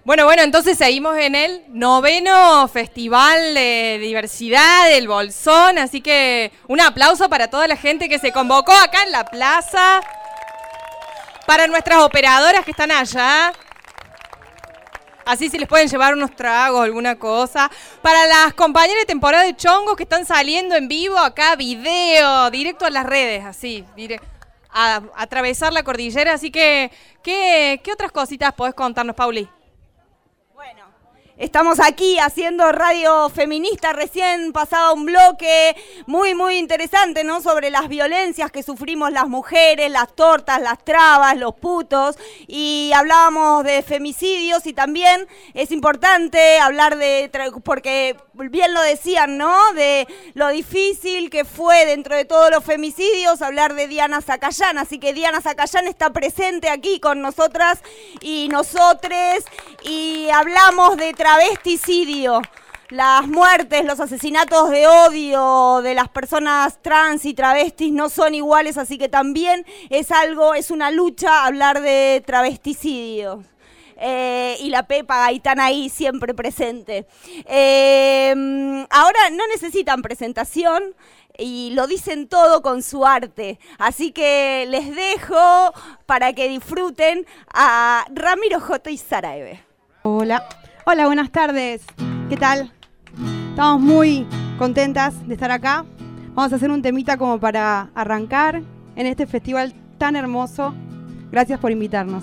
Bueno, entonces seguimos en el 9º Festival de Diversidad del Bolsón, así que un aplauso para toda la gente que se convocó acá en la plaza, para nuestras operadoras que están allá, así si les pueden llevar unos tragos, alguna cosa, para las compañeras de temporada de chongos que están saliendo en vivo acá, video, directo a las redes, así, a atravesar la cordillera, así que, ¿qué otras cositas podés contarnos, Pauli? Estamos aquí haciendo radio feminista, recién pasado un bloque muy interesante, ¿no? Sobre las violencias que sufrimos las mujeres, las tortas, las trabas, los putos, y hablábamos de femicidios y también es importante hablar porque bien lo decían, ¿no? De lo difícil que fue dentro de todos los femicidios hablar de Diana Zacayán, así que Diana Zacayán está presente aquí con nosotras y nosotres y hablamos de travesticidio, las muertes, los asesinatos de odio de las personas trans y travestis no son iguales, así que también es una lucha hablar de travesticidio. Y la Pepa Gaitán ahí siempre presente. Ahora no necesitan presentación y lo dicen todo con su arte, así que les dejo para que disfruten a Ramiro J. y Sara Eve. Hola, buenas tardes. ¿Qué tal? Estamos muy contentas de estar acá. Vamos a hacer un temita como para arrancar en este festival tan hermoso. Gracias por invitarnos,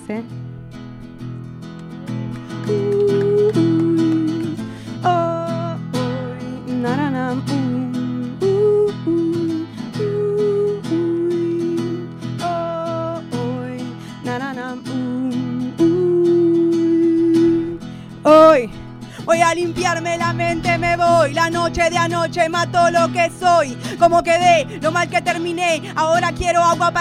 Hoy voy a limpiarme la mente, me voy. La noche de anoche mató lo que soy. Como quedé, lo mal que terminé. Ahora quiero agua para